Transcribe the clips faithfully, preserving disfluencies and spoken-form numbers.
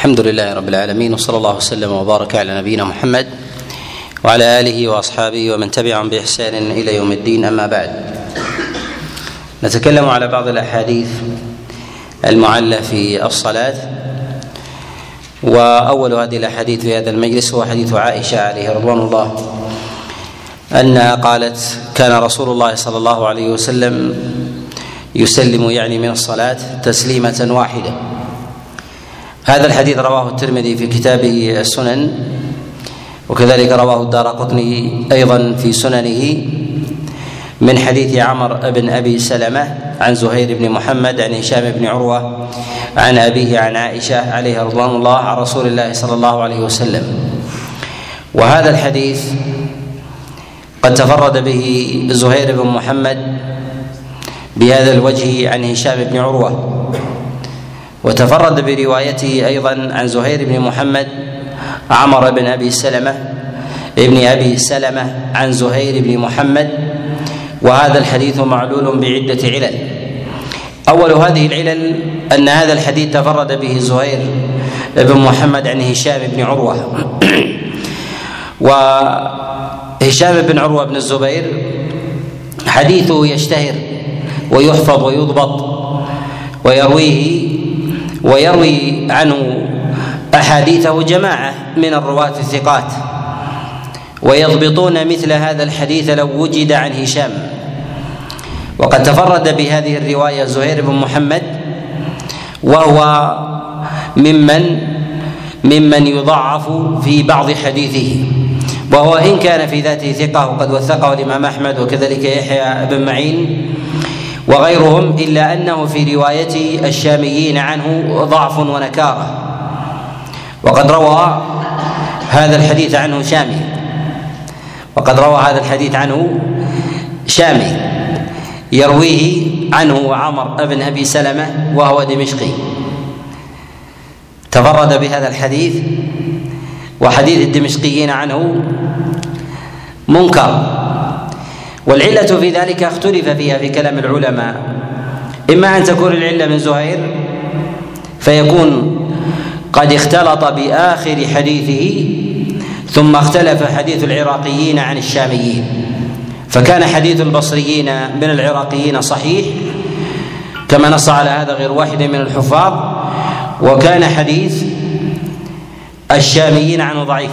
الحمد لله رب العالمين، وصلى الله وسلم وبارك على نبينا محمد وعلى آله وأصحابه ومن تبعهم بإحسان إلى يوم الدين. أما بعد، نتكلم على بعض الأحاديث المعلة في الصلاة. وأول هذه الأحاديث في هذا المجلس هو حديث عائشة عليه رضوان الله أنها قالت: كان رسول الله صلى الله عليه وسلم يسلم يعني من الصلاة تسليمة واحدة. هذا الحديث رواه الترمذي في كتابه السنن، وكذلك رواه الدارقطني أيضا في سننه من حديث عمر بن أبي سلمة عن زهير بن محمد عن هشام بن عروة عن أبيه عن عائشة عليها رضوان الله عن رسول الله صلى الله عليه وسلم. وهذا الحديث قد تفرد به زهير بن محمد بهذا الوجه عن هشام بن عروة، وتفرد بروايته أيضا عن زهير بن محمد عمر بن أبي سلمة ابن أبي سلمة عن زهير بن محمد. وهذا الحديث معلول بعدة علل. أول هذه العلل أن هذا الحديث تفرد به زهير بن محمد عن هشام بن عروة، وهشام بن عروة بن الزبير حديثه يشتهر ويحفظ ويضبط ويرويه ويروي عنه أحاديثه جماعة من الرواة الثقات، ويضبطون مثل هذا الحديث لو وجد عن هشام. وقد تفرد بهذه الرواية زهير بن محمد، وهو ممن ممن يضعف في بعض حديثه، وهو إن كان في ذاته ثقة وقد وثقه الإمام أحمد وكذلك يحيى بن معين وغيرهم، إلا أنه في رواية الشاميين عنه ضعف ونكارة. وقد روى هذا الحديث عنه شامي وقد روى هذا الحديث عنه شامي يرويه عنه عمر بن أبي سلمة وهو دمشقي، تفرد بهذا الحديث. وحديث الدمشقيين عنه منكر، والعلة في ذلك اختلف فيها في كلام العلماء، إما أن تكون العلة من زهير فيكون قد اختلط بآخر حديثه ثم اختلف حديث العراقيين عن الشاميين، فكان حديث البصريين من العراقيين صحيح كما نص على هذا غير واحد من الحفاظ، وكان حديث الشاميين عنه ضعيف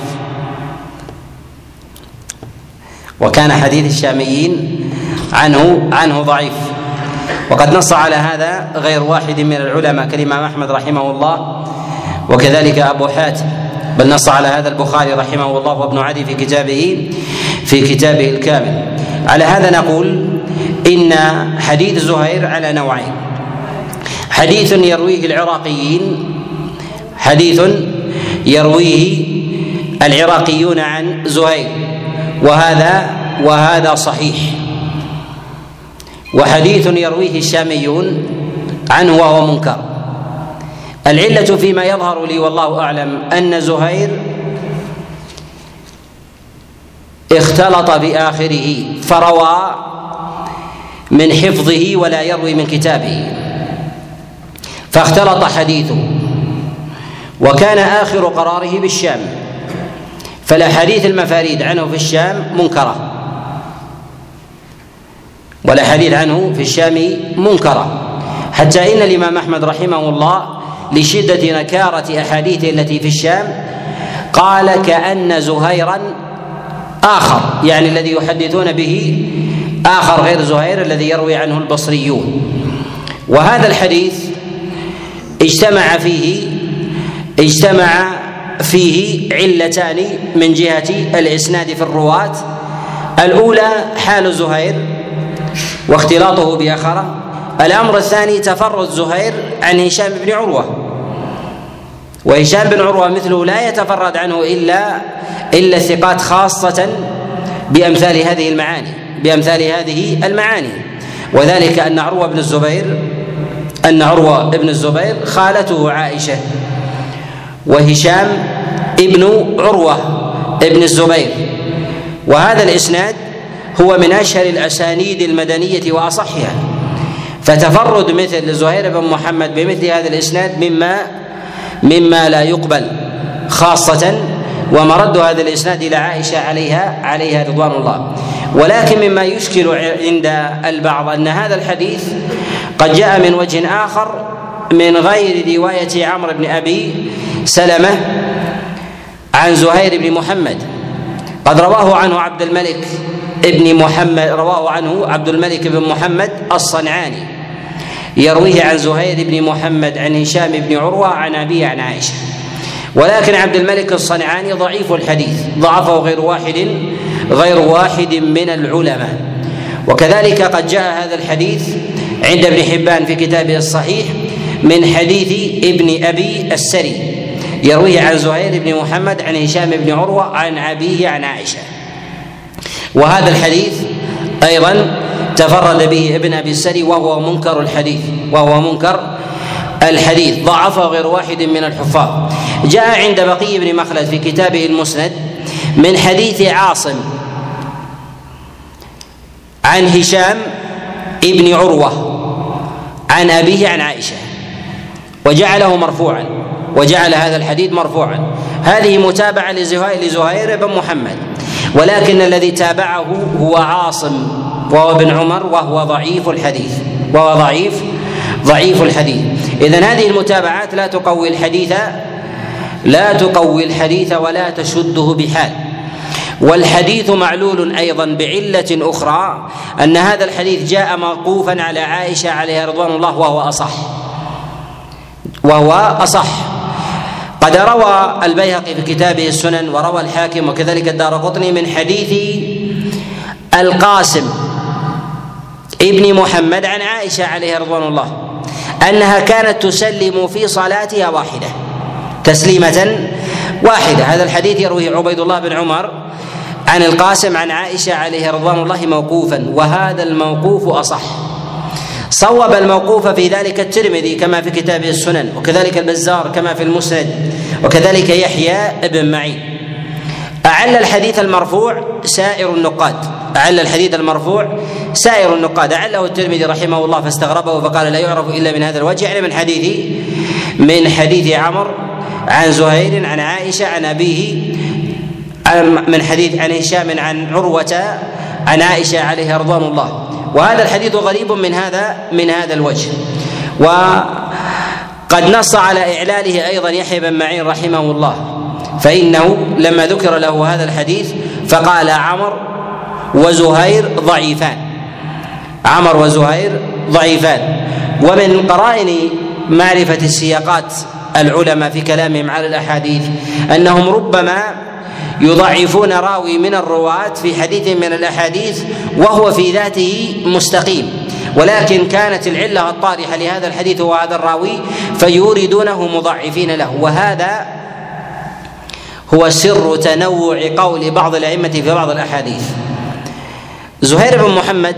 وكان حديث الشاميين عنه عنه ضعيف وقد نص على هذا غير واحد من العلماء كالإمام أحمد رحمه الله وكذلك أبو حاتم، بل نص على هذا البخاري رحمه الله وابن عدي في كتابه في كتابه الكامل. على هذا نقول إن حديث زهير على نوعين: حديث يرويه العراقيين حديث يرويه العراقيون عن زهير وهذا وهذا صحيح، وحديث يرويه الشاميون عنه وهو منكر. العلة فيما يظهر لي والله أعلم أن زهير اختلط بآخره فروى من حفظه ولا يروي من كتابه، فاختلط حديثه، وكان آخر قراره بالشام، فالأحاديث المفاريد عنه في الشام منكرة والأحاديث عنه في الشام منكرة، حتى إن الإمام أحمد رحمه الله لشدة نكارة أحاديثه التي في الشام قال كأن زهيرا آخر، يعني الذي يحدثون به آخر غير زهير الذي يروي عنه البصريون. وهذا الحديث اجتمع فيه اجتمع فيه علتان من جهة الإسناد في الرواة: الأولى حال زهير واختلاطه بآخره، الأمر الثاني تفرد زهير عن هشام بن عروة، وهشام بن عروة مثله لا يتفرد عنه إلا إلا الثقات، خاصة بأمثال هذه المعاني بأمثال هذه المعاني وذلك أن عروة بن الزبير أن عروة بن الزبير خالته عائشة، وهشام ابن عروة ابن الزبير، وهذا الإسناد هو من أشهر الأسانيد المدنية وأصحها، فتفرد مثل زهير بن محمد بمثل هذا الإسناد مما مما لا يقبل خاصة، ومرد هذا الإسناد إلى عائشة عليها عليها رضوان الله. ولكن مما يشكل عند البعض أن هذا الحديث قد جاء من وجه آخر من غير رواية عمرو بن أبي سلمة عن زهير بن محمد، قد رواه عنه عبد الملك ابن محمد رواه عنه عبد الملك بن محمد الصنعاني يرويه عن زهير بن محمد عن هشام بن عروة عن أبيه عن عائشة. ولكن عبد الملك الصنعاني ضعيف الحديث، ضعفه غير واحد غير واحد من العلماء. وكذلك قد جاء هذا الحديث عند ابن حبان في كتابه الصحيح من حديث ابن أبي السري يرويه عن زهير بن محمد عن هشام بن عروة عن أبيه عن عائشة. وهذا الحديث أيضا تفرد به ابن أبي السري وهو منكر الحديث وهو منكر الحديث ضعفه غير واحد من الحفاظ. جاء عند بقي بن مخلد في كتابه المسند من حديث عاصم عن هشام ابن عروة عن أبيه عن عائشة وجعله مرفوعا، وجعل هذا الحديث مرفوعا. هذه متابعة لزهير لزهير بن محمد، ولكن الذي تابعه هو عاصم وهو ابن عمر وهو ضعيف الحديث وهو ضعيف ضعيف الحديث. إذن هذه المتابعات لا تقوي الحديث لا تقوي الحديث ولا تشده بحال. والحديث معلول أيضا بعلة أخرى، أن هذا الحديث جاء موقوفا على عائشة عليها رضوان الله وهو أصح وهو أصح قد روى البيهقي في كتابه السنن وروى الحاكم وكذلك الدارقطني من حديث القاسم ابن محمد عن عائشة عليها رضوان الله أنها كانت تسلم في صلاتها واحدة تسليمة واحدة. هذا الحديث يرويه عبيد الله بن عمر عن القاسم عن عائشة عليه رضوان الله موقوفا، وهذا الموقوف أصح. صوب الموقوف في ذلك الترمذي كما في كتابه السنن، وكذلك البزار كما في المسند، وكذلك يحيى ابن معين. أعل الحديث المرفوع سائر النقاد أعل الحديث المرفوع سائر النقاد أعله الترمذي رحمه الله فاستغربه فقال لا يعرف إلا من هذا الوجه، يعني من حديث من حديث عمرو عن زهير عن عائشة عن أبيه، من حديث عن هشام عن عروة عن عائشة عليها رضوان الله. وهذا الحديث غريب من هذا من هذا الوجه. وقد نص على إعلاله أيضا يحيى بن معين رحمه الله، فإنه لما ذكر له هذا الحديث فقال عمرو وزهير ضعيفان عمر وزهير ضعيفان. ومن قرائن معرفة السياقات العلماء في كلامهم على الأحاديث أنهم ربما يضعفون راوي من الرواة في حديث من الأحاديث وهو في ذاته مستقيم، ولكن كانت العلة الطارحة لهذا الحديث هو هذا الراوي فيوردونه مضعفين له. وهذا هو سر تنوع قول بعض الأئمة في بعض الأحاديث. زهير بن محمد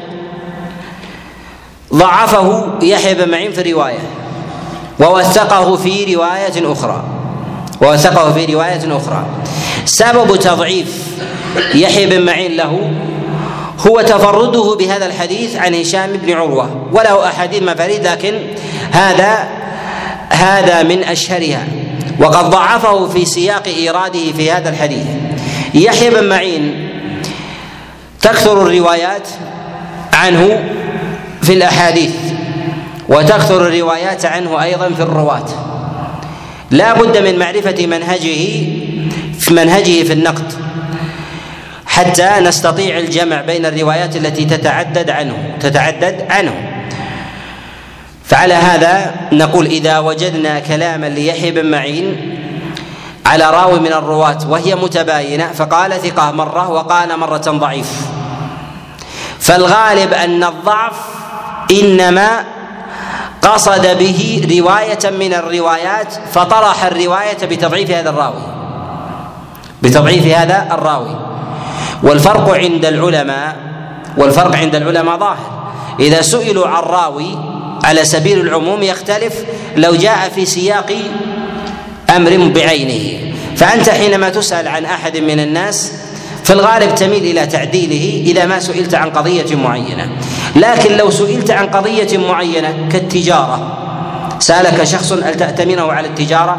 ضعفه يحيى بن معين في الرواية ووثقه في رواية أخرى ووثقه في رواية أخرى. سبب تضعيف يحيى بن معين له هو تفرده بهذا الحديث عن هشام بن عروة، وله أحاديث مفاريد لكن هذا هذا من أشهرها، وقد ضعفه في سياق إيراده في هذا الحديث. يحيى بن معين تكثر الروايات عنه في الأحاديث وتكثر الروايات عنه أيضا في الرواة، لا بد من معرفة منهجه في منهجه في النقد حتى نستطيع الجمع بين الروايات التي تتعدد عنه تتعدد عنه فعلى هذا نقول إذا وجدنا كلاما ليحيى بن معين على راوي من الرواة وهي متباينة فقال ثقة مرة وقال مرة ضعيف، فالغالب أن الضعف إنما قصد به رواية من الروايات فطرح الرواية بتضعيف هذا الراوي بتضعيف هذا الراوي. والفرق عند العلماء والفرق عند العلماء ظاهر. إذا سئلوا عن راوي على سبيل العموم يختلف لو جاء في سياق أمر بعينه، فأنت حينما تسأل عن أحد من الناس في الغالب تميل إلى تعديله إذا ما سئلت عن قضية معينة. لكن لو سئلت عن قضية معينة كالتجارة، سألك شخص هل تأتمنه على التجارة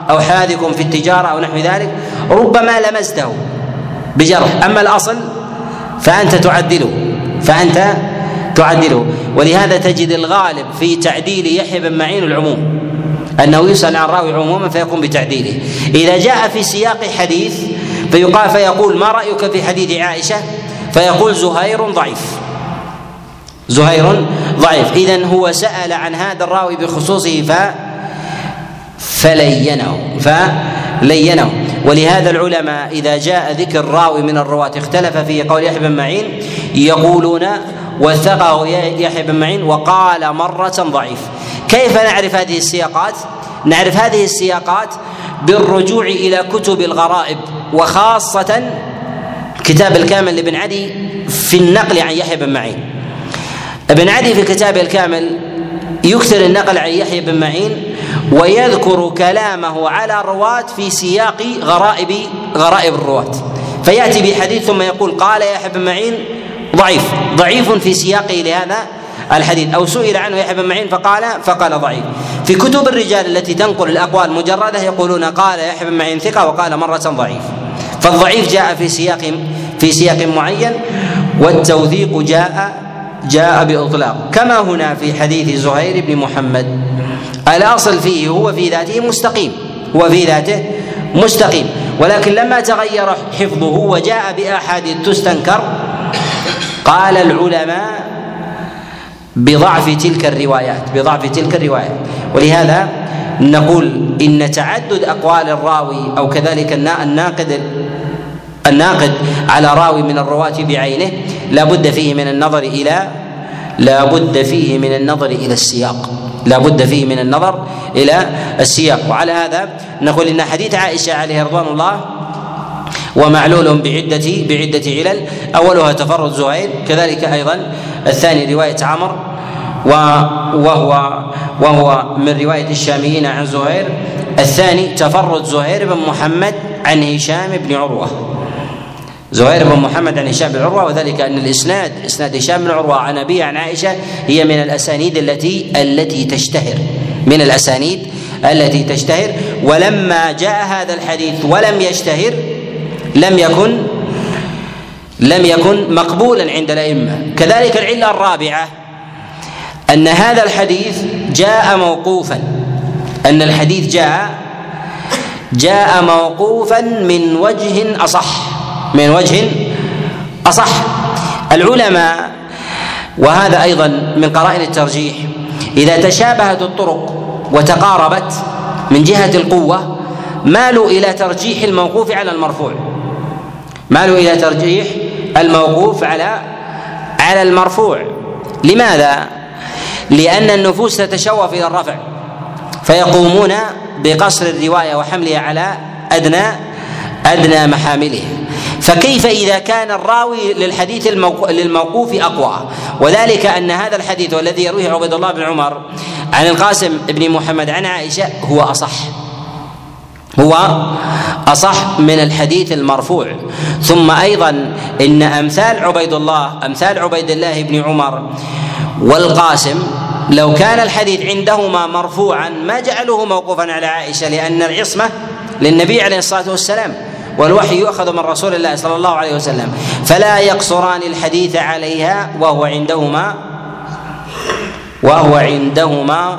أو حاذق في التجارة أو نحو ذلك ربما لمسته بجرح، أما الأصل فأنت تعدله فأنت تعدله ولهذا تجد الغالب في تعديل يحيى بن معين العموم، أنه يسأل عن راوي عموما فيقوم بتعديله. إذا جاء في سياق حديث فيقال فيقول ما رأيك في حديث عائشة؟ فيقول زهير ضعيف زهير ضعيف إذن هو سأل عن هذا الراوي بخصوصه ف فلينه فلينه ولهذا العلماء إذا جاء ذكر راوي من الرواة اختلف في قول يحيى بن معين يقولون وثقه يحيى بن معين وقال مرة ضعيف. كيف نعرف هذه السياقات؟ نعرف هذه السياقات بالرجوع إلى كتب الغرائب، وخاصة كتاب الكامل لابن عدي في النقل عن يحيى بن معين. ابن عدي في كتابه الكامل يكثر النقل عن يحيى بن معين ويذكر كلامه على الرواة في سياق غرائب غرائب الرواة، فيأتي بحديث ثم يقول قال يحيى بن معين ضعيف ضعيف في سياقه لهذا الحديث، أو سئل عنه يحيى بن معين فقال فقال ضعيف. في كتب الرجال التي تنقل الأقوال مجردة يقولون قال يحيى بن معين ثقة وقال مرة ضعيف، فالضعيف جاء في سياق في سياق معين والتوثيق جاء جاء بإطلاق، كما هنا في حديث زهير بن محمد الأصل فيه هو في ذاته مستقيم هو في ذاته مستقيم ولكن لما تغير حفظه وجاء بأحاديث تستنكر قال العلماء بضعف تلك الروايات بضعف تلك الروايات ولهذا نقول إن تعدد أقوال الراوي أو كذلك الناقد الناقد على راوي من الرواة بعينه لا بد فيه من النظر إلى لا بد فيه من النظر إلى السياق لا بد فيه من النظر إلى السياق. وعلى هذا نقول إن حديث عائشة عليه رضوان الله ومعلول بعدة بعدة علل، أولها تفرد زهير، كذلك أيضا الثاني رواية عمرو وهو وهو من رواية الشاميين عن زهير، الثاني تفرد زهير بن محمد عن هشام بن عروة زهير بن محمد عن هشام بن عروة، وذلك أن الإسناد إسناد هشام بن عروة عن أبيه عن عائشة هي من الأسانيد التي التي تشتهر من الأسانيد التي تشتهر ولما جاء هذا الحديث ولم يشتهر لم يكن لم يكن مقبولا عند الأئمة. كذلك العلة الرابعة أن هذا الحديث جاء موقوفا أن الحديث جاء جاء موقوفا من وجه أصح من وجه أصح. العلماء وهذا أيضا من قرائن الترجيح إذا تشابهت الطرق وتقاربت من جهة القوة مالوا إلى ترجيح الموقوف على المرفوع مالوا إلى ترجيح الموقوف على على المرفوع. لماذا؟ لأن النفوس تتشوف إلى الرفع فيقومون بقصر الرواية وحملها على أدنى أدنى محامله، فكيف إذا كان الراوي للحديث للموقوف أقوى؟ وذلك أن هذا الحديث والذي يرويه عبيد الله بن عمر عن القاسم بن محمد عن عائشة هو أصح هو أصح من الحديث المرفوع. ثم أيضا إن أمثال عبيد الله أمثال عبيد الله بن عمر والقاسم لو كان الحديث عندهما مرفوعا ما جعلوه موقوفا على عائشة، لأن العصمة للنبي عليه الصلاة والسلام والوحي يؤخذ من رسول الله صلى الله عليه وسلم، فلا يقصران الحديث عليها وهو عندهما وهو عندهما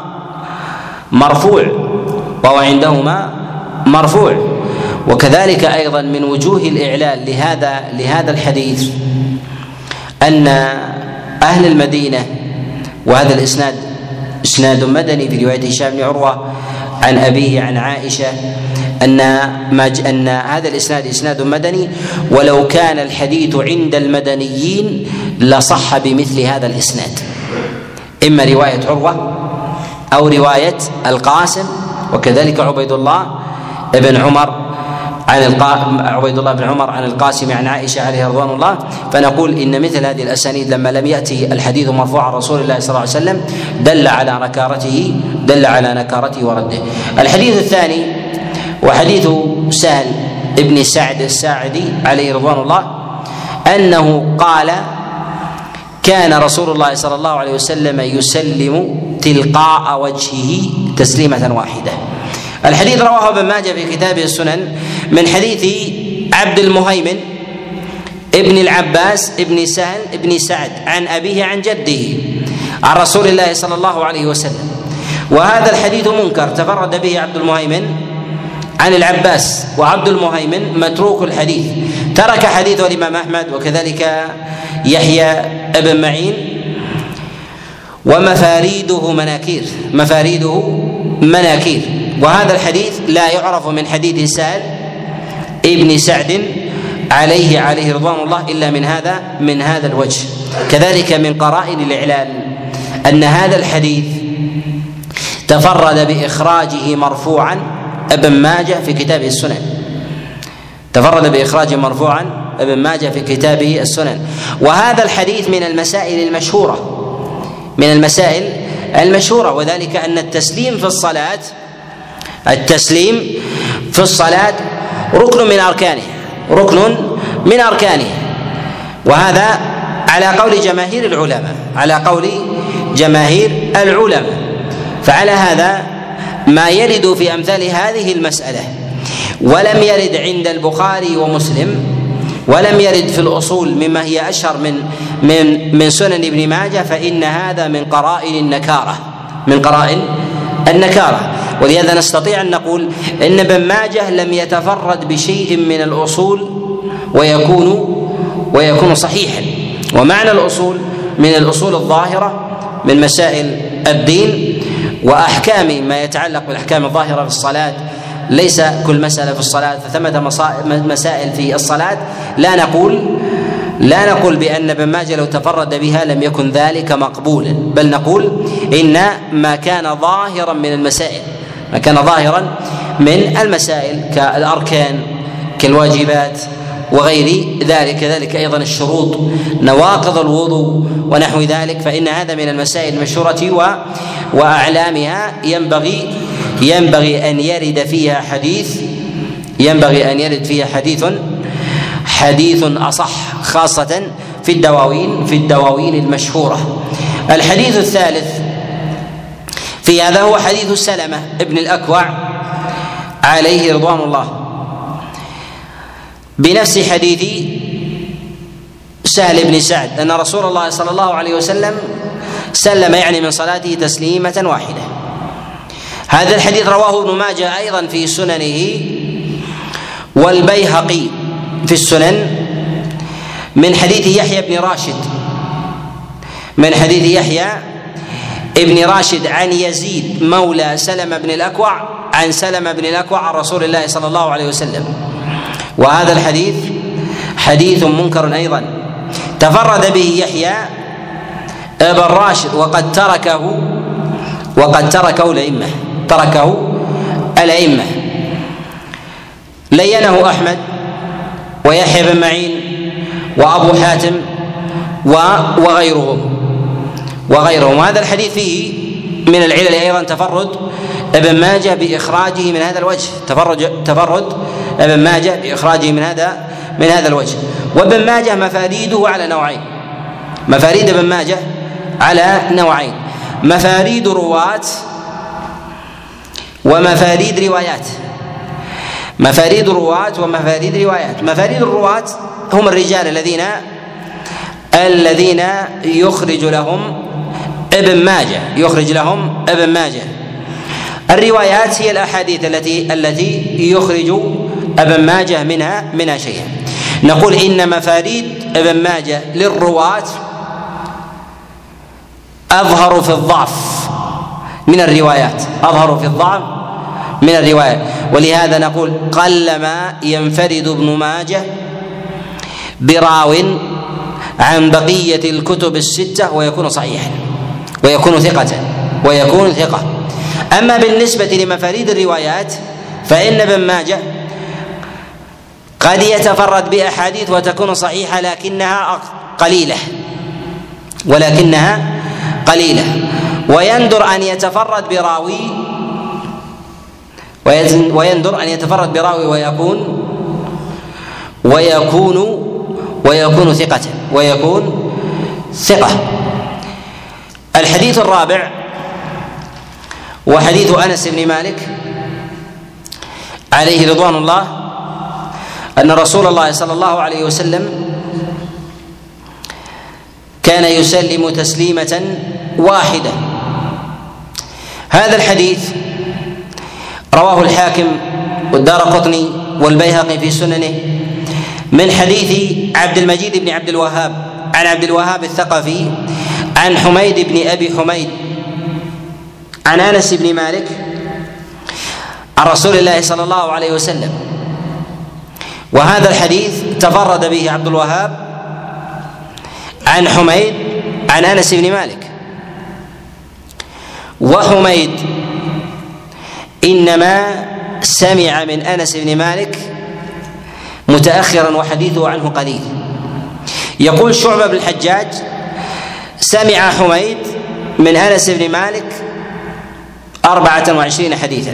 مرفوع وهو عندهما مرفوع. وكذلك أيضا من وجوه الإعلال لهذا لهذا الحديث أن أهل المدينة، وهذا الإسناد إسناد مدني في رواية هشام بن عروة عن أبيه عن عائشة، أن ما أن هذا الإسناد إسناد مدني، ولو كان الحديث عند المدنيين لصح بمثل هذا الإسناد، إما رواية عروة أو رواية القاسم وكذلك عبيد الله بن عمر عن القا... عبيد الله بن عمر عن القاسم عن عائشة عليه رضوان الله. فنقول إن مثل هذه الأسانيد لما لم يأتي الحديث مرفوع عن رسول الله صلى الله عليه وسلم دل على نكارته دل على نكارته ورده. الحديث الثاني وحديث سهل ابن سعد الساعدي عليه رضوان الله أنه قال كان رسول الله صلى الله عليه وسلم يسلم تلقاء وجهه تسليمة واحدة. الحديث رواه ابن ماجه في كتابه السنن من حديث عبد المهيمن ابن العباس ابن سهل ابن سعد عن أبيه عن جده عن رسول الله صلى الله عليه وسلم. وهذا الحديث منكر تفرد به عبد المهيمن عن العباس، وعبد المهيمن متروك الحديث، ترك حديثه الإمام أحمد وكذلك يحيى ابن معين، ومفاريده مناكير مفاريده مناكير وهذا الحديث لا يعرف من حديث سهل ابن سعد عليه عليه رضوان الله إلا من هذا من هذا الوجه. كذلك من قرائن الإعلان أن هذا الحديث تفرد بإخراجه مرفوعا ابن ماجه في كتابه السنن، تفرد بإخراجه مرفوعا ابن ماجه في كتابه السنن. وهذا الحديث من المسائل المشهورة من المسائل المشهورة وذلك أن التسليم في الصلاة التسليم في الصلاة ركن من أركانه ركن من أركانه وهذا على قول جماهير العلماء على قول جماهير العلماء فعلى هذا ما يرد في أمثال هذه المسألة ولم يرد عند البخاري ومسلم ولم يرد في الأصول مما هي أشهر من من من سنن ابن ماجه، فإن هذا من قرائن النكارة من قرائن النكارة ولهذا نستطيع أن نقول إن ابن ماجه لم يتفرد بشيء من الأصول ويكون ويكون صحيحا. ومعنى الأصول من الأصول الظاهرة من مسائل الدين وأحكام ما يتعلق بالأحكام الظاهرة في الصلاة، ليس كل مسألة في الصلاة، فثمة مسائل في الصلاة لا نقول لا نقول بأن ابن ماجه لو تفرد بها لم يكن ذلك مقبولا، بل نقول إن ما كان ظاهرا من المسائل ما كان ظاهرا من المسائل كالأركان كالواجبات وغير ذلك، كذلك أيضا الشروط نواقض الوضوء ونحو ذلك، فإن هذا من المسائل المشهورة وأعلامها ينبغي ينبغي أن يرد فيها حديث ينبغي أن يرد فيها حديث حديث أصح، خاصة في الدواوين في الدواوين المشهورة. الحديث الثالث في هذا هو حديث سلمة ابن الأكوع عليه رضوان الله بنفس حديث سهل بن سعد أن رسول الله صلى الله عليه وسلم سلم يعني من صلاته تسليمة واحدة. هذا الحديث رواه ابن ماجه أيضا في سننه والبيهقي في السنن من حديث يحيى بن راشد من حديث يحيى ابن راشد عن يزيد مولى سلمة بن الأكوع عن سلمة بن الأكوع عن رسول الله صلى الله عليه وسلم. وهذا الحديث حديث منكر أيضا تفرد به يحيى ابن راشد وقد تركه وقد تركه الأئمة تركه الأئمة لينه أحمد ويحيى بن معين وأبو حاتم وغيرهم وغيرهم وهذا الحديث فيه من العلل أيضا تفرد ابن ماجه بإخراجه من هذا الوجه تفرد تفرد ابن ماجه بإخراجه من هذا من هذا الوجه. وابن ماجه مفاريده على نوعين مفاريد ابن ماجه على نوعين مفاريد رواة ومفاريد روايات مفاريد رواة ومفاريد روايات. مفاريد الرواة هم الرجال الذين الذين يخرج لهم ابن ماجه يخرج لهم ابن ماجه. الروايات هي الأحاديث التي التي يخرج ابن ماجه منها منها شيئا. نقول إن مفاريد ابن ماجه للرواة أظهر في الضعف من الروايات أظهر في الضعف من الروايات ولهذا نقول قلما ينفرد ابن ماجه براو عن بقية الكتب الستة ويكون صحيحا ويكون ثقة ويكون ثقة. أما بالنسبة لمفاريد الروايات فإن ابن ماجه قد يتفرد بأحاديث وتكون صحيحة لكنها قليلة ولكنها قليلة ويندر أن يتفرد براوي ويندر أن يتفرد براوي ويكون ويكون ويكون ثقة ويكون ثقة. الحديث الرابع وحديث أنس بن مالك عليه رضوان الله أن رسول الله صلى الله عليه وسلم كان يسلم تسليمة واحدة. هذا الحديث رواه الحاكم والدارقطني والبيهقي في سننه من حديث عبد المجيد بن عبد الوهاب عن عبد الوهاب الثقفي عن حميد بن أبي حميد عن أنس بن مالك عن رسول الله صلى الله عليه وسلم. وهذا الحديث تفرد به عبد الوهاب عن حميد عن أنس بن مالك، وحميد إنما سمع من أنس بن مالك متأخرا وحديثه عنه قليل. يقول شعبة بن الحجاج سمع حميد من أنس بن مالك أربعة وعشرين حديثا،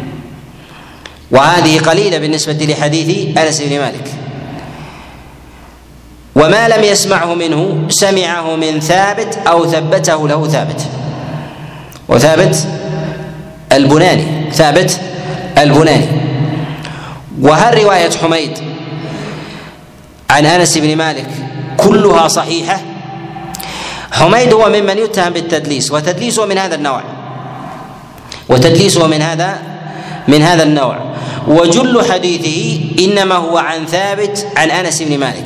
وهذه قليلة بالنسبة لحديث أنس بن مالك. وما لم يسمعه منه سمعه من ثابت أو ثبته له ثابت، وثابت البناني ثابت البناني. وهل رواية حميد عن أنس بن مالك كلها صحيحة؟ حميد هو ممن يتهم بالتدليس، وتدليسه من هذا النوع وتدليسه من هذا من هذا النوع وجل حديثه إنما هو عن ثابت عن أنس بن مالك.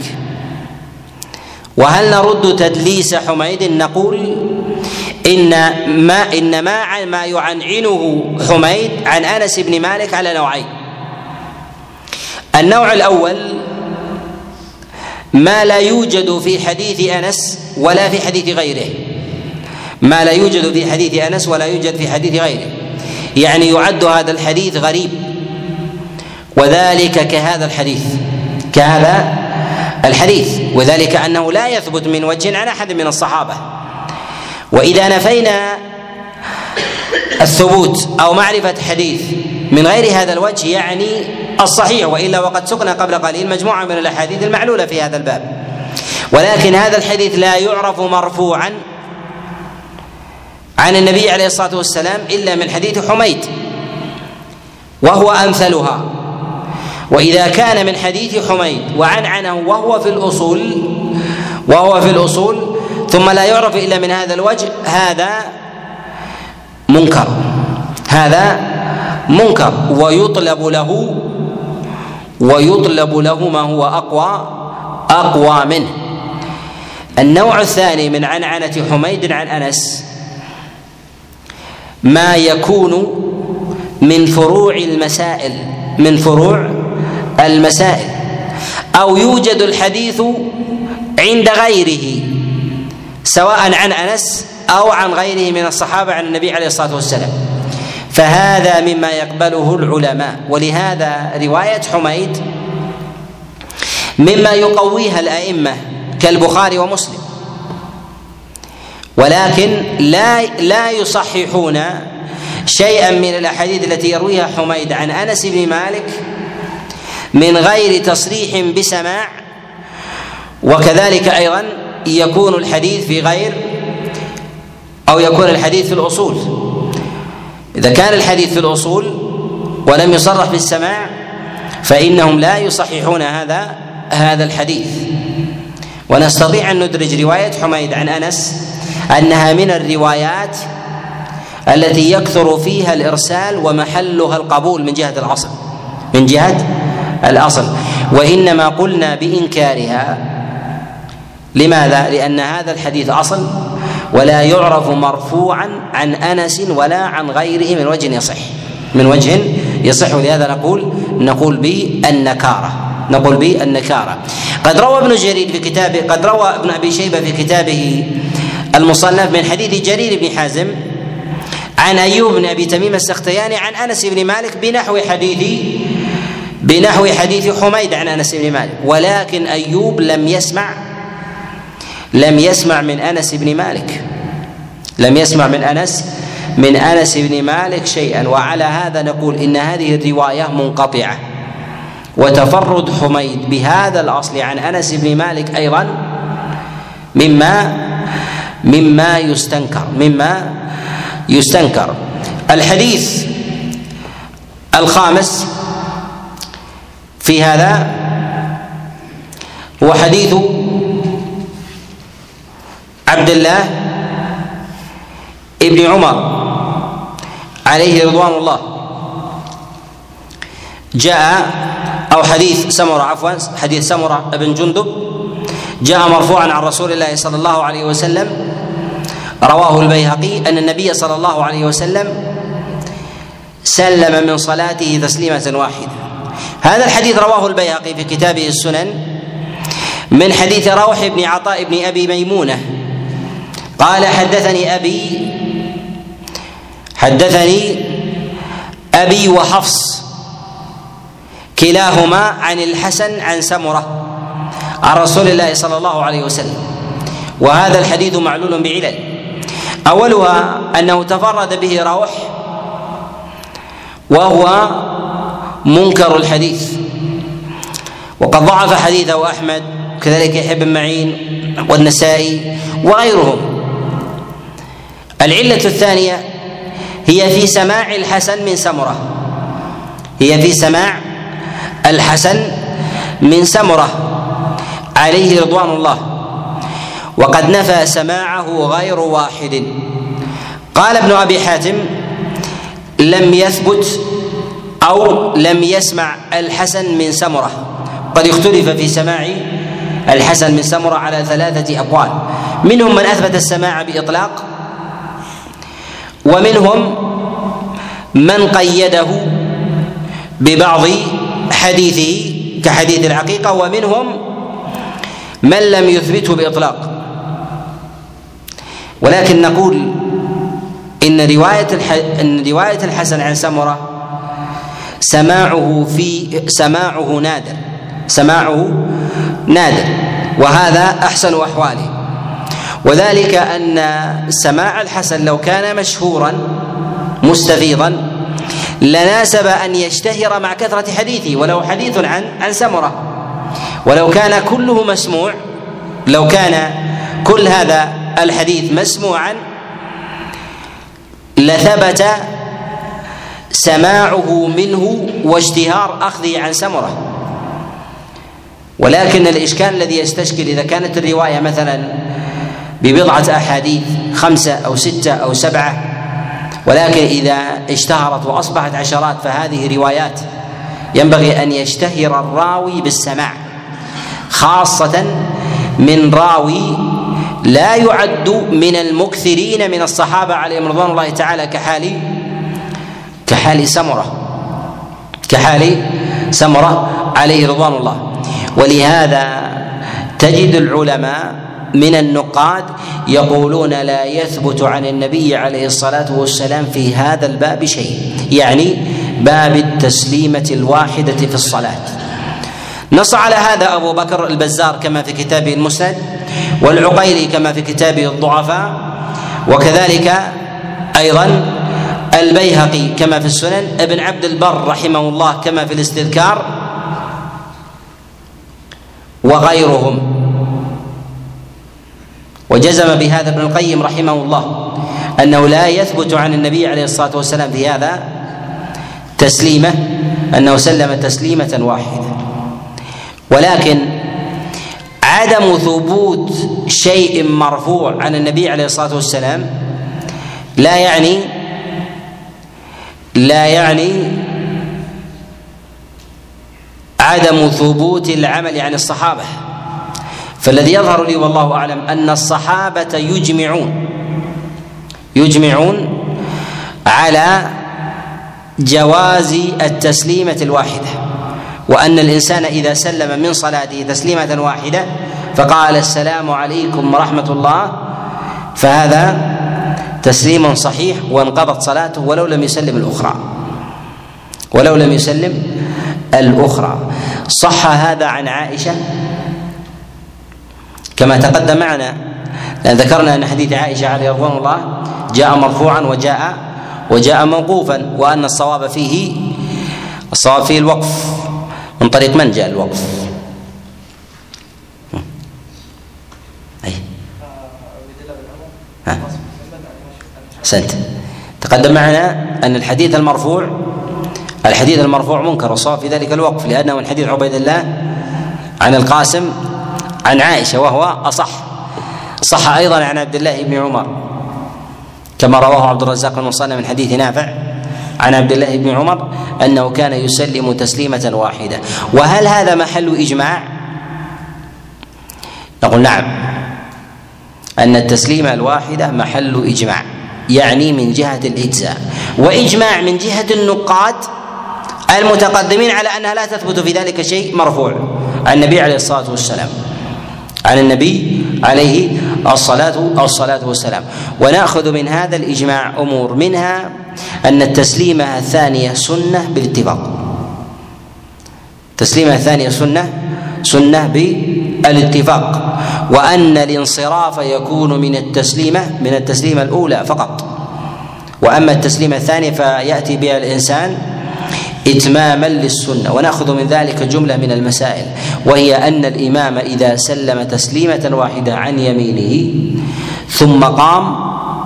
وهل نرد تدليس حميد؟ نقول إن ما إن ما ما يعنعنه حميد عن أنس بن مالك على نوعين. النوع الأول ما لا يوجد في حديث أنس ولا في حديث غيره، ما لا يوجد في حديث أنس ولا يوجد في حديث غيره، يعني يعد هذا الحديث غريب، وذلك كهذا الحديث كهذا الحديث وذلك أنه لا يثبت من وجه عن أحد من الصحابة. وإذا نفينا الثبوت أو معرفة حديث من غير هذا الوجه يعني الصحيح، وإلا وقد سقنا قبل قليل مجموعة من الأحاديث المعلولة في هذا الباب، ولكن هذا الحديث لا يعرف مرفوعا عن النبي عليه الصلاة والسلام إلا من حديث حميد وهو أمثلها. وإذا كان من حديث حميد وعنعنه وهو في الأصول وهو في الأصول ثم لا يعرف إلا من هذا الوجه، هذا منكر هذا منكر ويطلب له ويطلب له ما هو أقوى أقوى منه. النوع الثاني من عنعنة حميد عن أنس ما يكون من فروع المسائل من فروع المسائل أو يوجد الحديث عند غيره سواء عن أنس أو عن غيره من الصحابة عن النبي عليه الصلاة والسلام، فهذا مما يقبله العلماء. ولهذا رواية حميد مما يقويها الأئمة كالبخاري ومسلم، ولكن لا لا يصححون شيئا من الأحاديث التي يرويها حميد عن أنس بن مالك من غير تصريح بسماع. وكذلك أيضا يكون الحديث في غير أو يكون الحديث في الأصول. إذا كان الحديث في الأصول ولم يصرح بالسماع فإنهم لا يصححون هذا هذا الحديث. ونستطيع أن ندرج رواية حميد عن أنس أنها من الروايات التي يكثر فيها الإرسال ومحلها القبول من جهة الأصل من جهة الأصل وإنما قلنا بإنكارها. لماذا؟ لأن هذا الحديث أصل ولا يعرف مرفوعا عن أنس ولا عن غيره من وجه يصح من وجه يصح ولهذا نقول نقول بالنكارة نقول بالنكارة. قد روى ابن جرير في كتابه قد روى ابن أبي شيبة في كتابه المصنف من حديث جرير بن حازم عن أيوب بن أبي تميم السختياني عن أنس بن مالك بنحو حديث بنحو حديث حميد عن أنس بن مالك، ولكن أيوب لم يسمع لم يسمع من أنس بن مالك لم يسمع من أنس من أنس بن مالك شيئا. وعلى هذا نقول إن هذه الرواية منقطعة، وتفرد حميد بهذا الأصل عن أنس بن مالك أيضا مما مما يستنكر مما يستنكر. الحديث الخامس في هذا هو حديث عبد الله ابن عمر عليه رضوان الله، جاء أو حديث سمرة عفوا حديث سمرة بن جندب جاء مرفوعا عن رسول الله صلى الله عليه وسلم، رواه البيهقي أن النبي صلى الله عليه وسلم سلم من صلاته تسليمة واحدة. هذا الحديث رواه البيهقي في كتابه السنن من حديث روح بن عطاء بن أبي ميمونة قال حدثني أبي حدثني أبي وحفص كلاهما عن الحسن عن سمرة عن رسول الله صلى الله عليه وسلم. وهذا الحديث معلول بعلل، أولها أنه تفرد به روح وهو منكر الحديث، وقد ضعف حديثه أحمد كذلك يحيى بن معين والنسائي وغيرهم. العلة الثانية هي في سماع الحسن من سمرة هي في سماع الحسن من سمرة عليه رضوان الله، وقد نفى سماعه غير واحد. قال ابن أبي حاتم لم يثبت أو لم يسمع الحسن من سمرة، قد اختلف في سماع الحسن من سمرة على ثلاثة أقوال، منهم من أثبت السماع بإطلاق، ومنهم من قيده ببعض حديثه كحديث العقيقة، ومنهم من لم يثبته بإطلاق. ولكن نقول إن رواية الح... إن رواية الحسن عن سمرة سماعه في سماعه نادر سماعه نادر وهذا أحسن أحواله، وذلك أن سماع الحسن لو كان مشهورا مستفيضا لناسب أن يشتهر مع كثرة حديثه، ولو حديث عن عن سمرة، ولو كان كله مسموع لو كان كل هذا الحديث مسموعا لثبت سماعه منه واشتهار أخذه عن سمرة. ولكن الإشكال الذي يستشكل إذا كانت الرواية مثلا ببضعة أحاديث خمسة أو ستة أو سبعة، ولكن إذا اشتهرت وأصبحت عشرات فهذه روايات ينبغي أن يشتهر الراوي بالسماع، خاصة من راوي لا يعد من المكثرين من الصحابة عليهم رضوان الله تعالى كحال كحال سمرة كحال سمرة عليه رضوان الله. ولهذا تجد العلماء من النقاد يقولون لا يثبت عن النبي عليه الصلاة والسلام في هذا الباب شيء، يعني باب التسليمة الواحدة في الصلاة. نص على هذا أبو بكر البزار كما في كتابه المسند، والعقيلي كما في كتابه الضعفاء، وكذلك أيضا البيهقي كما في السنن، ابن عبد البر رحمه الله كما في الاستذكار، وغيرهم. وجزم بهذا ابن القيم رحمه الله أنه لا يثبت عن النبي عليه الصلاة والسلام في هذا تسليمة، أنه سلم تسليمة واحدة. ولكن عدم ثبوت شيء مرفوع عن النبي عليه الصلاة والسلام لا يعني لا يعني عدم ثبوت العمل عن الصحابة. فالذي يظهر لي والله أعلم أن الصحابة يجمعون يجمعون على جواز التسليمة الواحدة، وأن الإنسان إذا سلم من صلاته تسليمة واحدة فقال السلام عليكم ورحمة الله فهذا تسليم صحيح وانقضت صلاته ولو لم يسلم الأخرى ولو لم يسلم الأخرى. صح هذا عن عائشة كما تقدم معنا، لأن ذكرنا أن حديث عائشة عليه رضوان الله جاء مرفوعا وجاء وجاء موقوفا، وأن الصواب فيه الصواب فيه الوقف. من طريق من جاء الوقف؟ أي ها سنت تقدم معنا أن الحديث المرفوع الحديث المرفوع منكر، والصواب في ذلك الوقف، لأنه من حديث عبيد الله عن القاسم عن عائشة وهو أصح. صح أيضا عن عبد الله بن عمر كما رواه عبد الرزاق المصنف من حديث نافع عن عبد الله بن عمر أنه كان يسلم تسليمة واحدة. وهل هذا محل إجماع؟ نقول نعم، أن التسليمة الواحدة محل إجماع، يعني من جهة الإجزاء، وإجماع من جهة النقاد المتقدمين على أنها لا تثبت في ذلك شيء مرفوع عن النبي عليه الصلاة والسلام عن النبي عليه الصلاة الصلاة والسلام. ونأخذ من هذا الإجماع أمور، منها أن التسليمة الثانية سنة بالاتفاق، التسليمة الثانية سنة سنة بالاتفاق، وأن الانصراف يكون من التسليمة من التسليمة الأولى فقط، وأما التسليمة الثانية فيأتي بها الإنسان إتماما للسنة. ونأخذ من ذلك جملة من المسائل، وهي أن الإمام إذا سلم تسليمة واحدة عن يمينه ثم قام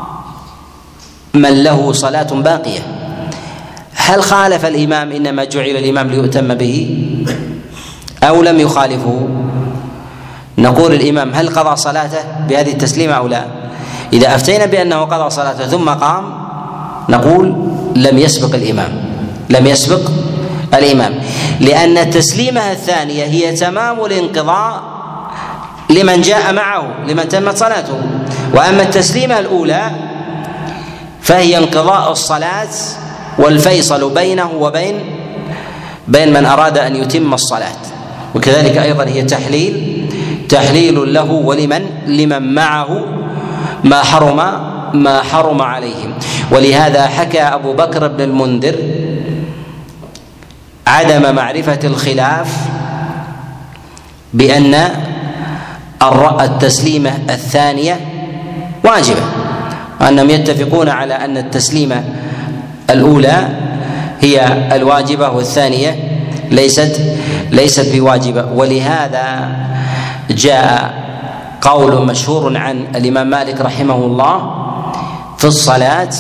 من له صلاة باقية، هل خالف الإمام إنما جعل الإمام ليؤتم به أو لم يخالفه؟ نقول الإمام هل قضى صلاته بهذه التسليمة أو لا؟ إذا أفتينا بأنه قضى صلاته ثم قام نقول لم يسبق الإمام لم يسبق الإمام لأن التسليمة الثانية هي تمام الانقضاء لمن جاء معه، لمن تمت صلاته. وأما التسليمة الأولى فهي انقضاء الصلاة والفيصل بينه وبين بين من أراد أن يتم الصلاة، وكذلك أيضا هي تحليل تحليل له ولمن لمن معه ما حرم ما حرم عليهم. ولهذا حكى أبو بكر بن المنذر عدم معرفة الخلاف بأن التسليمة الثانية واجبة، وأنهم يتفقون على أن التسليمة الأولى هي الواجبة والثانية ليست ليست بواجبة. ولهذا جاء قول مشهور عن الإمام مالك رحمه الله في الصلاة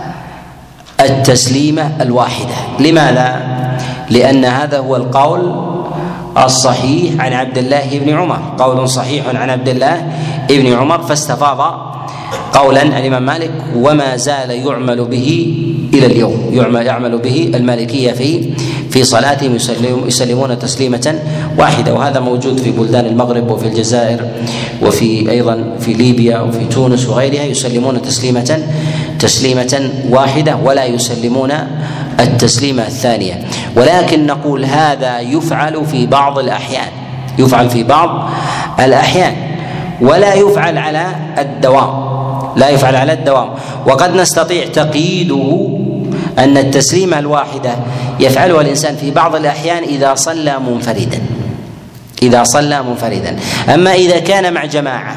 التسليمة الواحدة. لماذا؟ لأن هذا هو القول الصحيح عن عبد الله بن عمر، قول صحيح عن عبد الله بن عمر، فاستفاض قولا الإمام مالك وما زال يعمل به إلى اليوم، يعمل يعمل به المالكية في في صلاتهم، يسلمون تسليمة واحدة. وهذا موجود في بلدان المغرب وفي الجزائر وفي أيضا في ليبيا وفي تونس وغيرها، يسلمون تسليمة تسليمة واحدة ولا يسلمون التسليمة الثانية. ولكن نقول هذا يفعل في بعض الأحيان، يفعل في بعض الأحيان ولا يفعل على الدوام، لا يفعل على الدوام. وقد نستطيع تقييده أن التسليمة الواحدة يفعلها الإنسان في بعض الأحيان إذا صلى منفردا، إذا صلى منفردا. أما إذا كان مع جماعة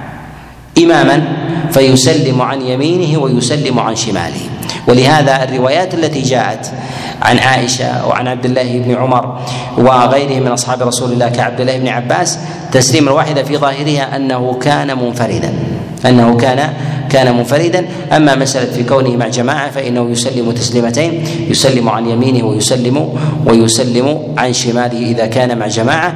إماما فيسلم عن يمينه ويسلم عن شماله. ولهذا الروايات التي جاءت عن عائشة وعن عبد الله بن عمر وغيره من أصحاب رسول الله كعبد الله بن عباس تسليم واحدة في ظاهرها أنه كان منفردا، أنه كان كان منفردا. أما مسألة في كونه مع جماعة فإنه يسلم تسليمتين، يسلم عن يمينه ويسلم ويسلم عن شماله إذا كان مع جماعة،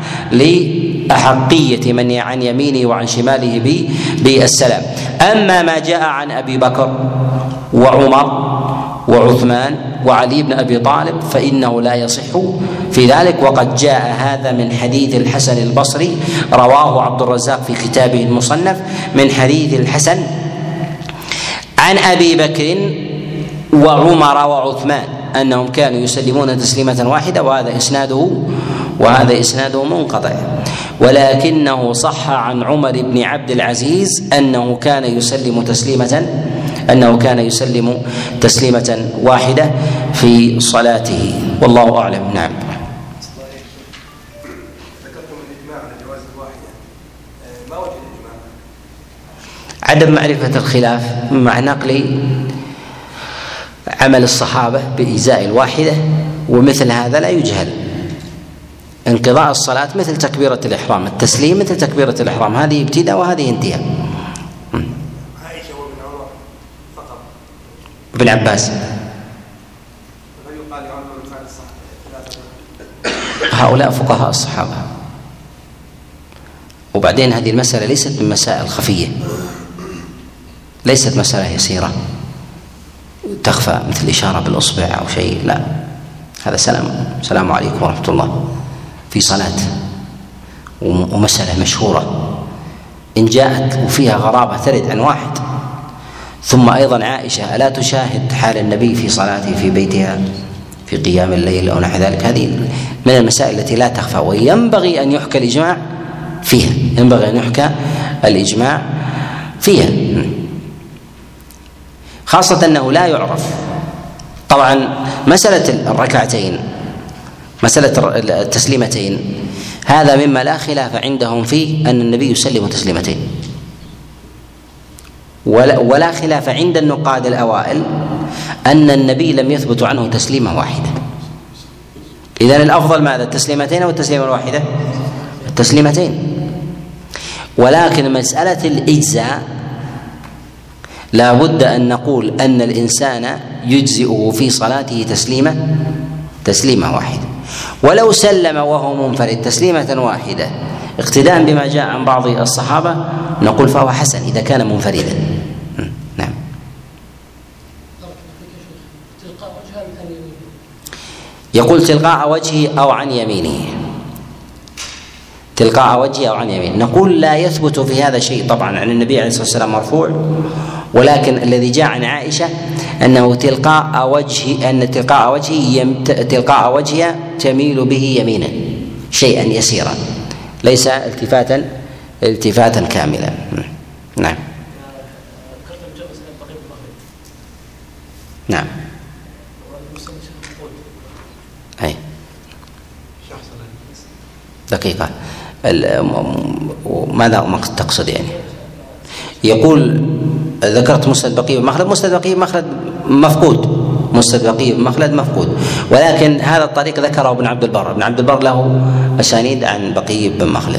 لأحقية من عن يمينه وعن شماله بالسلام. أما ما جاء عن أبي بكر وعمر وعثمان وعلي بن أبي طالب فإنه لا يصح في ذلك. وقد جاء هذا من حديث الحسن البصري، رواه عبد الرزاق في كتابه المصنف من حديث الحسن عن أبي بكر وعمر وعثمان أنهم كانوا يسلمون تسليمة واحدة، وهذا إسناده وهذا إسناده منقطع. ولكنه صح عن عمر بن عبد العزيز أنه كان يسلم تسليمة أنه كان يسلم تسليمة واحدة في صلاته، والله أعلم. نعم. ذكرتم الإجماع على جواز الواحدة، ما وجه الإجماع؟ عدم معرفة الخلاف مع نقل عمل الصحابة بإجزاء الواحدة، ومثل هذا لا يجهل. انقضاء الصلاة مثل تكبيرة الإحرام، التسليم مثل تكبيرة الإحرام، هذه ابتداء وهذه انتهاء. عائشة وابن عمر فقط، ابن عباس غيره يقال يعم من فعل الصحابة؟ هؤلاء فقهاء الصحابة. وبعدين هذه المسألة ليست من مسائل خفية، ليست مسألة يسيرة تخفى مثل الإشارة بالإصبع أو شيء، لا، هذا سلام السلام عليكم ورحمة الله في صلاة، ومسألة مشهورة إن جاءت وفيها غرابة ترد عن واحد. ثم أيضا عائشة ألا تشاهد حال النبي في صلاته في بيتها في قيام الليل أو نحو ذلك؟ هذه من المسائل التي لا تخفى، وينبغي أن يحكى الإجماع فيها، ينبغي أن يحكى الإجماع فيها، خاصة أنه لا يعرف. طبعا مسألة الركعتين، مسألة التسليمتين، هذا مما لا خلاف عندهم فيه أن النبي يسلم تسليمتين، ولا, ولا خلاف عند النقاد الأوائل أن النبي لم يثبت عنه تسليمة واحدة. إذن الأفضل ماذا؟ التسليمتين أو التسليمة الواحدة؟ التسليمتين. ولكن مسألة الإجزاء لا بد أن نقول أن الإنسان يجزئه في صلاته تسليمة تسليمة واحدة، ولو سلم وهو منفرد تسليمة واحدة اقتداء بما جاء عن بعض الصحابة نقول فهو حسن إذا كان منفردا. نعم. يقول تلقاء وجهه أو عن يمينه، تلقاء وجهه أو عن يمينه، نقول لا يثبت في هذا شيء طبعا عن النبي عليه الصلاة والسلام مرفوع، ولكن الذي جاء عن عائشة أنه تلقاء وجه أن تلقاء وجهه يم... تلقاء وجهها تميل به يمينا شيئا يسيرا، ليس التفاتا التفاتا كاملا. نعم. نعم. أي دقيقة، ماذا تقصد يعني؟ يقول ذكرت مسند بقية بمخلد، مسند بقية بمخلد مفقود، مسند بقية بمخلد مفقود، ولكن هذا الطريق ذكره ابن عبد البر، ابن عبد البر له أسانيد عن بقية بن مخلد.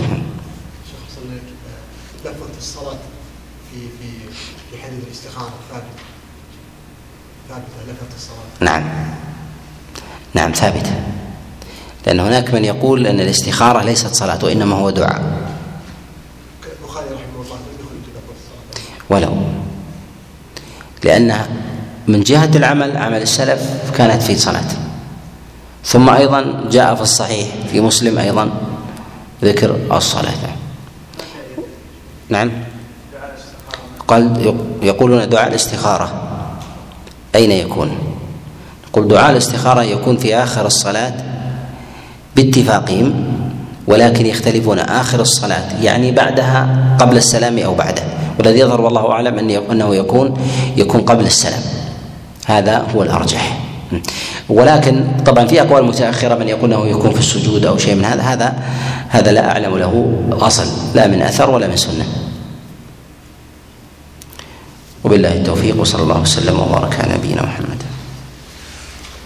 لفظ الصلاة في في في حديث الاستخارة ثابت ثابتة لفظ الصلاة. نعم نعم ثابتة، لأن هناك من يقول أن الاستخارة ليست صلاة وإنما هو دعاء. البخاري رحمه الله يدخل في لفظ الصلاة ولو لأنها من جهة العمل عمل السلف كانت في صلاة، ثم أيضا جاء في الصحيح في مسلم أيضا ذكر الصلاة. نعم. قال يقولون دعاء الاستخارة أين يكون؟ نقول دعاء الاستخارة يكون في آخر الصلاة باتفاقهم، ولكن يختلفون آخر الصلاة يعني بعدها قبل السلام أو بعده، والذي يظهر والله أعلم أنه يكون يكون قبل السلام، هذا هو الأرجح. ولكن طبعا في أقوال متأخرة من يقول أنه يكون في السجود أو شيء من هذا، هذا هذا لا أعلم له أصل لا من أثر ولا من سنة. وبالله التوفيق، وصلى الله وسلم وبارك على نبينا محمد.